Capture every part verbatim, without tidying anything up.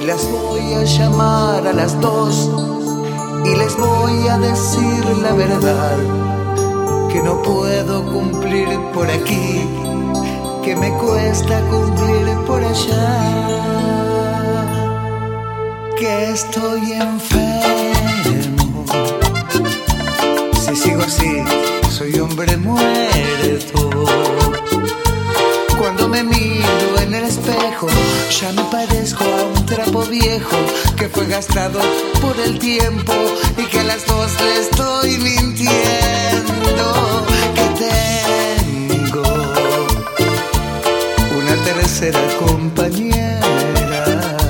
las voy a llamar a las dos y les voy a decir la verdad, que no puedo cumplir por aquí, que me cuesta cumplir por allá, que estoy enfermo. Si sigo así, soy hombre muerto. Cuando me miro en el espejo, ya me parezco a un trapo viejo que fue gastado por el tiempo y que a las dos le estoy mintiendo. Que tengo una tercera compañera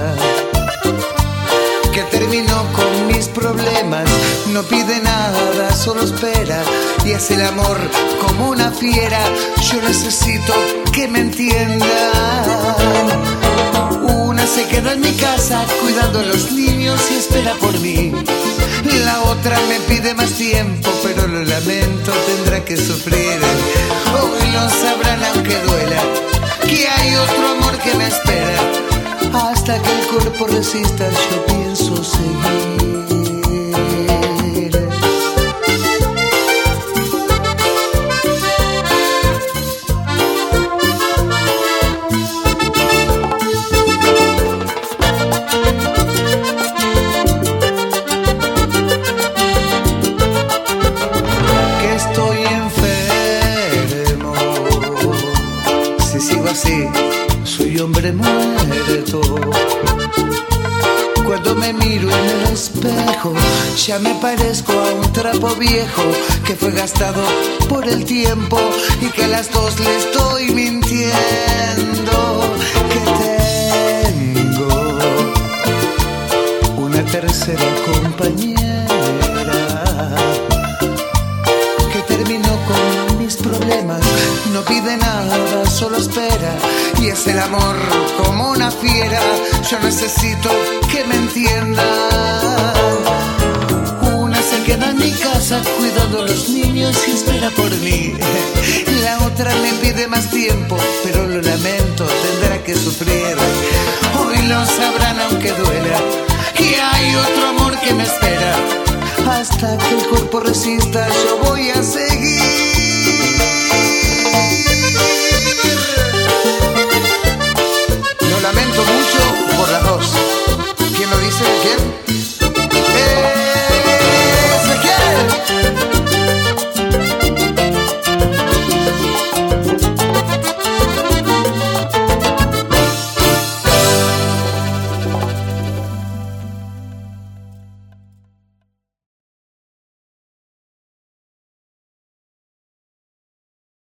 que terminó con mis problemas, no pide nada, solo espera y hace el amor como una fiera. Yo necesito que me entiendan. Una se queda en mi casa cuidando a los niños y espera por mí. La otra me pide más tiempo, pero lo lamento, tendrá que sufrir. Hoy lo sabrán aunque duela, que hay otro amor que me espera. Hasta que el cuerpo resista, yo pienso seguir. Que estoy enfermo. Si sigo así, soy hombre muerto. Cuando me miro en el espejo, ya me parezco a un trapo viejo que fue gastado por el tiempo y que a las dos le estoy mintiendo. Que tengo una tercera compañera que terminó con mis problemas, no pide nada, solo espera y es el amor como una fiera. Yo necesito que me entiendan. Una se queda en mi casa cuidando a los niños y espera por mí. La otra me pide más tiempo, pero lo lamento, tendrá que sufrir. Hoy lo sabrán aunque duela, que hay otro amor que me espera. Hasta que el cuerpo resista, yo voy a seguir.